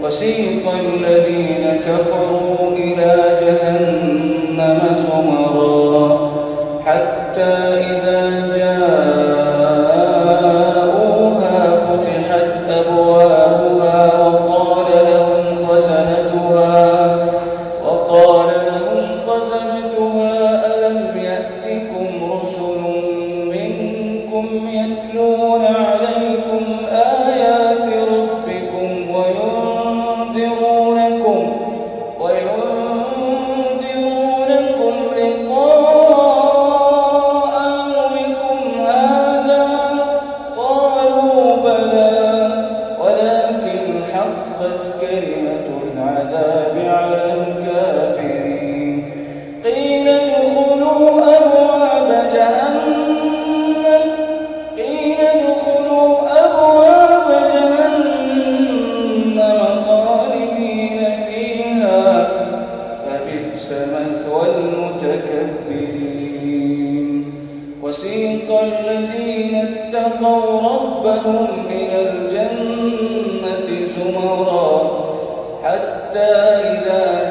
وسيق الذين كفروا إلى جهنم زمرا حتى إذا جاءوها فتحت أبوابها وقال لهم خزنتها ألم يأتكم رسل منكم يتلون عليكم آيات ربكم وينذرونكم لقاء يومكم هذا؟ قالوا بلى ولكن حقت كلمة العذاب على الكافرين. قيل ادخلوا أبواب جهنم خالدين فيها فبئس مثوى المتكبرين. وسيق الذين اتقوا ربهم إلى الجنة زمرا حتى إذا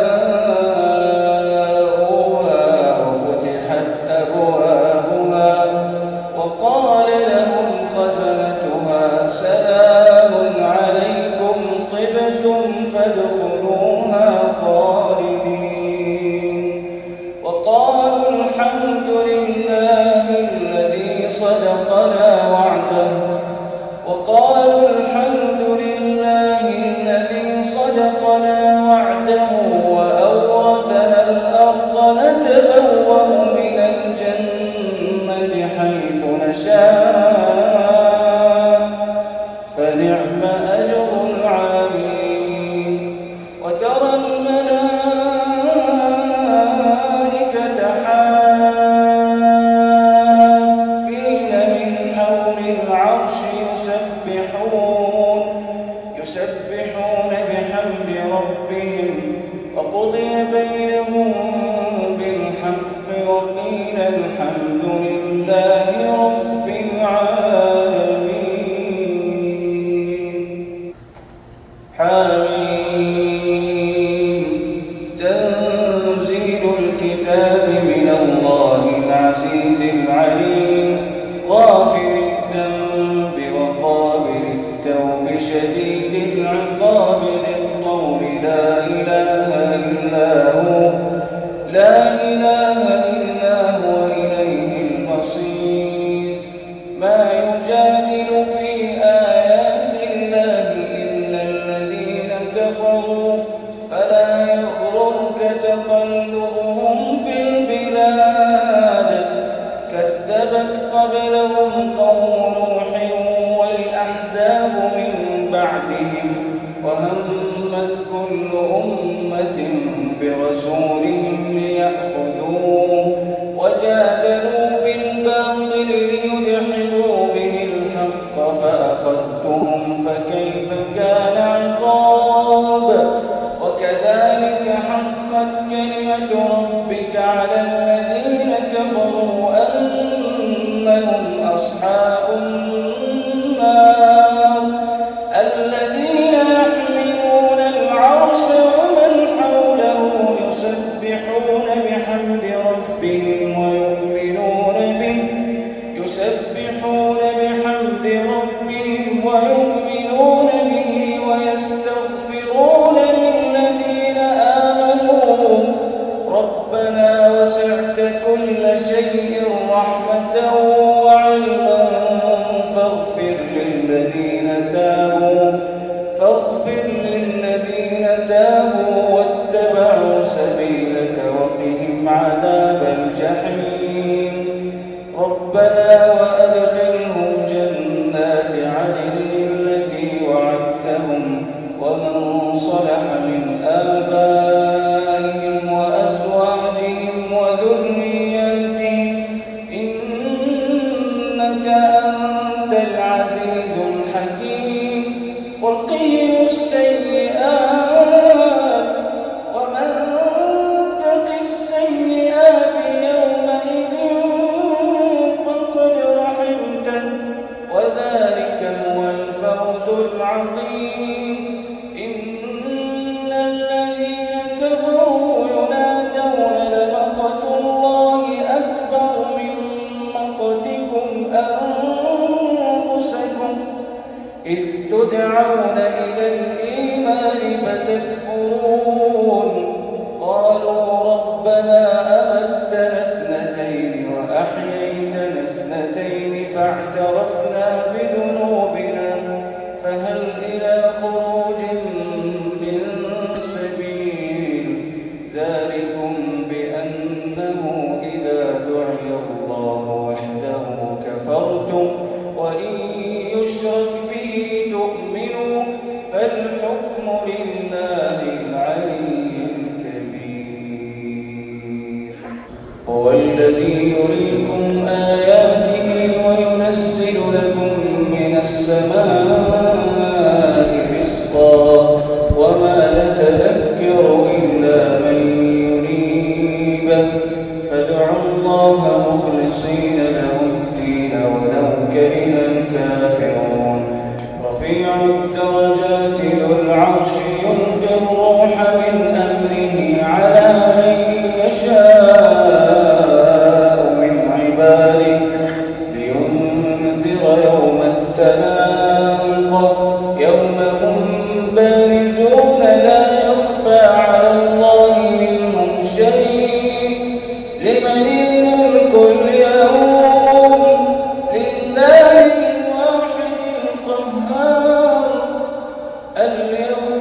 جاءوها وفتحت أبوابها وقال لهم خزنتها سلام عليكم طبتم فادخلوها خالدين. وقالوا الحمد لله الذي صدقنا وعده وأورثنا الأرض نتبوأ من الجنة حيث نشاء فنعم أجر العاملين. وترى الملائكة حافين من حول العرش يسبحون بحمد ربهم وقضي بينهم بالحق وقيل الحمد لله رب العالمين. حميم تنزيل الكتاب من الله العزيز العليم غافر الذنب وقابل التوب شديد العقاب ذي الطول لا إله إلا هو إليه المصير. ما يجادل في آيات الله إلا الذين كفروا فلا يغررك تقلبهم في البلاد. كذبت قبلهم قوم نوح والأحزاب من بعدهم وهمت كل أمة برسولهم ليأخذوه وجادلوا بالباطل ليدحضوا به الحق فأخذتهم فكيف كان عقاب. وكذلك حقت كلمة ربك على الذين كفروا أنهم أصحاب النار الذين يحملون العرش ومن حوله يسبحون بحمد ربهم ويؤمنون به ويستغفرون للذين آمنوا ربنا وسعت كل شيء رحمة وعلما فاغفر للذين تابوا واتبعوا سبيلك وقهم عذاب الجحيم. ربنا وأدخلهم جنات عدن التي وعدتهم ومن صلح من آبائهم وأزواجهم وذرياتهم إنك أنت العزيز الحكيم. وقهم السيئات ومن تق السيئات يومئذ فقد رحمته وذلك هو الفوز العظيم. لله العلي الكبير. هو الذي يريكم آياته وينزل لكم من السماء رزقا وما يتذكر إلا من ينيب فادعوا الله مخلصين له الدين ولو كره الكافرون. رفيع الدرجات ذو العرش يلقي الروح من أمره على من يشاء من عباده لينذر يوم التلاق يوم هم بارزون لا يخفى على الله منهم شيء. لمن الملك اليوم؟ لله الواحد القهار. اليوم